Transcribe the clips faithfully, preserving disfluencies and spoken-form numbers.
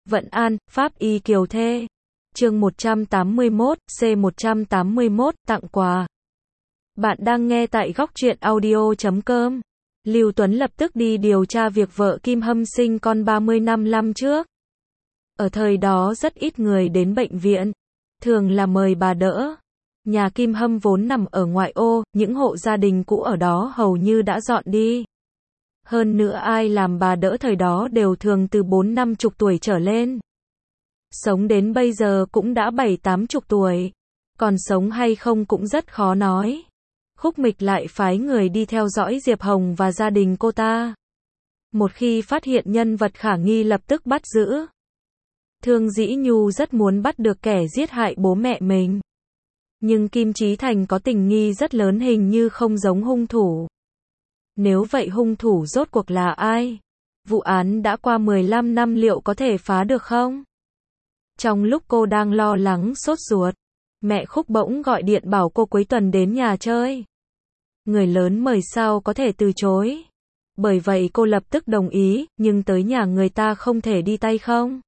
Vận An, Pháp Y Kiều Thê. Chương một trăm tám mươi mốt, C một trăm tám mươi mốt, tặng quà. Bạn đang nghe tại góc truyện audio chấm com. Lưu Tuấn lập tức đi điều tra việc vợ Kim Hâm sinh con ba mươi năm năm trước. Ở thời đó rất ít người đến bệnh viện, thường là mời bà đỡ. Nhà Kim Hâm vốn nằm ở ngoại ô, những hộ gia đình cũ ở đó hầu như đã dọn đi. Hơn nữa ai làm bà đỡ thời đó đều thường từ bốn năm chục tuổi trở lên. Sống đến bây giờ cũng đã bảy tám chục tuổi. Còn sống hay không cũng rất khó nói. Khúc Mịch lại phái người đi theo dõi Diệp Hồng và gia đình cô ta. Một khi phát hiện nhân vật khả nghi lập tức bắt giữ. Thương Dĩ Nhu rất muốn bắt được kẻ giết hại bố mẹ mình. Nhưng Kim Chí Thành có tình nghi rất lớn, hình như không giống hung thủ. Nếu vậy hung thủ rốt cuộc là ai? Vụ án đã qua mười lăm năm, liệu có thể phá được không? Trong lúc cô đang lo lắng sốt ruột, mẹ Khúc bỗng gọi điện bảo cô cuối tuần đến nhà chơi. Người lớn mời sao có thể từ chối. Bởi vậy cô lập tức đồng ý, nhưng tới nhà người ta không thể đi tay không.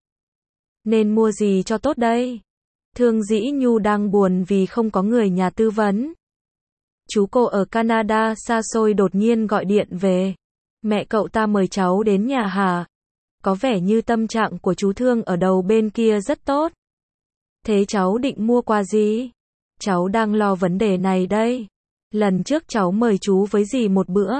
Nên mua gì cho tốt đây? Thương Dĩ Nhu đang buồn vì không có người nhà tư vấn. Chú cô ở Canada xa xôi đột nhiên gọi điện về. Mẹ cậu ta mời cháu đến nhà hả? Có vẻ như tâm trạng của chú Thương ở đầu bên kia rất tốt. Thế cháu định mua quà gì? Cháu đang lo vấn đề này đây. Lần trước cháu mời chú với dì một bữa.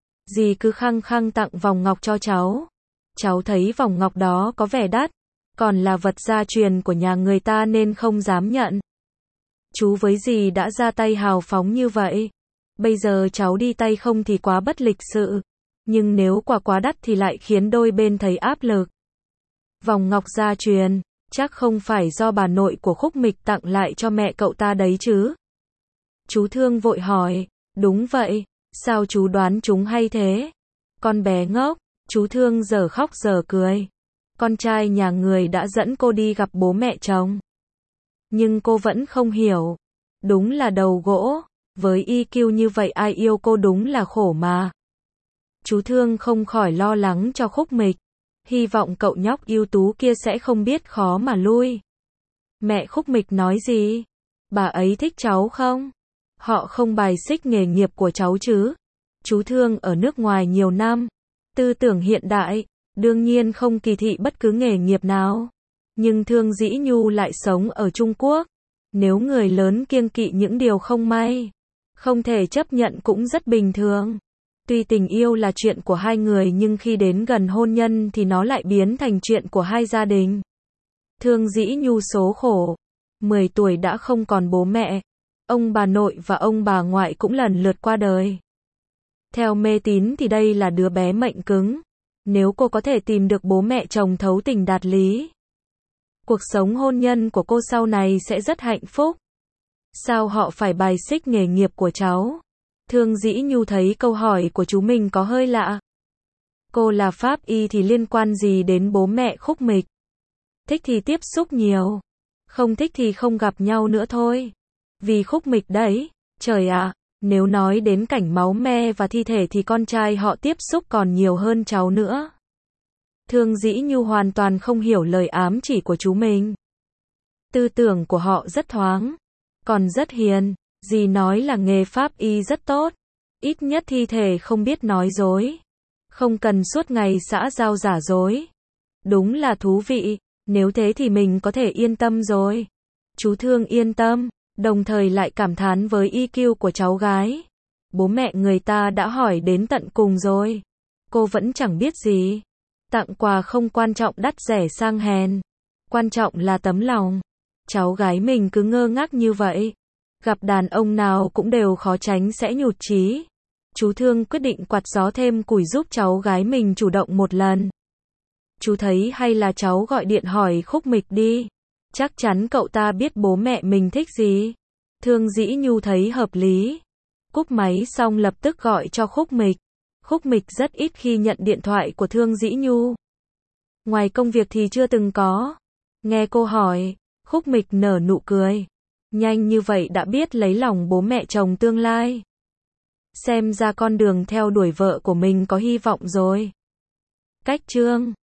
Dì cứ khăng khăng tặng vòng ngọc cho cháu. Cháu thấy vòng ngọc đó có vẻ đắt, còn là vật gia truyền của nhà người ta nên không dám nhận. Chú với dì đã ra tay hào phóng như vậy. Bây giờ cháu đi tay không thì quá bất lịch sự. Nhưng nếu quà quá đắt thì lại khiến đôi bên thấy áp lực. Vòng ngọc gia truyền, chắc không phải do bà nội của Khúc Mịch tặng lại cho mẹ cậu ta đấy chứ? Chú Thương vội hỏi, đúng vậy, sao chú đoán chúng hay thế? Con bé ngốc, chú Thương giờ khóc giờ cười. Con trai nhà người đã dẫn cô đi gặp bố mẹ chồng. Nhưng cô vẫn không hiểu. Đúng là đầu gỗ, với i kiu như vậy ai yêu cô đúng là khổ mà. Chú Thương không khỏi lo lắng cho Khúc Mịch. Hy vọng cậu nhóc ưu tú kia sẽ không biết khó mà lui. Mẹ Khúc Mịch nói gì? Bà ấy thích cháu không? Họ không bài xích nghề nghiệp của cháu chứ? Chú Thương ở nước ngoài nhiều năm, tư tưởng hiện đại, đương nhiên không kỳ thị bất cứ nghề nghiệp nào. Nhưng Thương Dĩ Nhu lại sống ở Trung Quốc. Nếu người lớn kiêng kỵ những điều không may, không thể chấp nhận cũng rất bình thường. Tuy tình yêu là chuyện của hai người nhưng khi đến gần hôn nhân thì nó lại biến thành chuyện của hai gia đình. Thương Dĩ Nhu số khổ. mười tuổi đã không còn bố mẹ. Ông bà nội và ông bà ngoại cũng lần lượt qua đời. Theo mê tín thì đây là đứa bé mệnh cứng. Nếu cô có thể tìm được bố mẹ chồng thấu tình đạt lý, cuộc sống hôn nhân của cô sau này sẽ rất hạnh phúc. Sao họ phải bài xích nghề nghiệp của cháu? Thương Dĩ Nhu thấy câu hỏi của chú mình có hơi lạ. Cô là pháp y thì liên quan gì đến bố mẹ Khúc Mịch? Thích thì tiếp xúc nhiều, không thích thì không gặp nhau nữa thôi. Vì Khúc Mịch đấy, trời ạ, nếu nói đến cảnh máu me và thi thể thì con trai họ tiếp xúc còn nhiều hơn cháu nữa. Thương Dĩ Nhu hoàn toàn không hiểu lời ám chỉ của chú mình. Tư tưởng của họ rất thoáng, còn rất hiền. Dì nói là nghề pháp y rất tốt, ít nhất thi thể không biết nói dối, không cần suốt ngày xã giao giả dối. Đúng là thú vị, nếu thế thì mình có thể yên tâm rồi. Chú Thương yên tâm, đồng thời lại cảm thán với i kiu của cháu gái. Bố mẹ người ta đã hỏi đến tận cùng rồi, cô vẫn chẳng biết gì. Tặng quà không quan trọng đắt rẻ sang hèn, quan trọng là tấm lòng. Cháu gái mình cứ ngơ ngác như vậy, gặp đàn ông nào cũng đều khó tránh sẽ nhụt chí. Chú Thương quyết định quạt gió thêm củi giúp cháu gái mình chủ động một lần. Chú thấy hay là cháu gọi điện hỏi Khúc Mịch đi. Chắc chắn cậu ta biết bố mẹ mình thích gì. Thương Dĩ Nhu thấy hợp lý. Cúp máy xong lập tức gọi cho Khúc Mịch. Khúc Mịch rất ít khi nhận điện thoại của Thương Dĩ Nhu. Ngoài công việc thì chưa từng có. Nghe cô hỏi, Khúc Mịch nở nụ cười. Nhanh như vậy đã biết lấy lòng bố mẹ chồng tương lai. Xem ra con đường theo đuổi vợ của mình có hy vọng rồi. Cách chương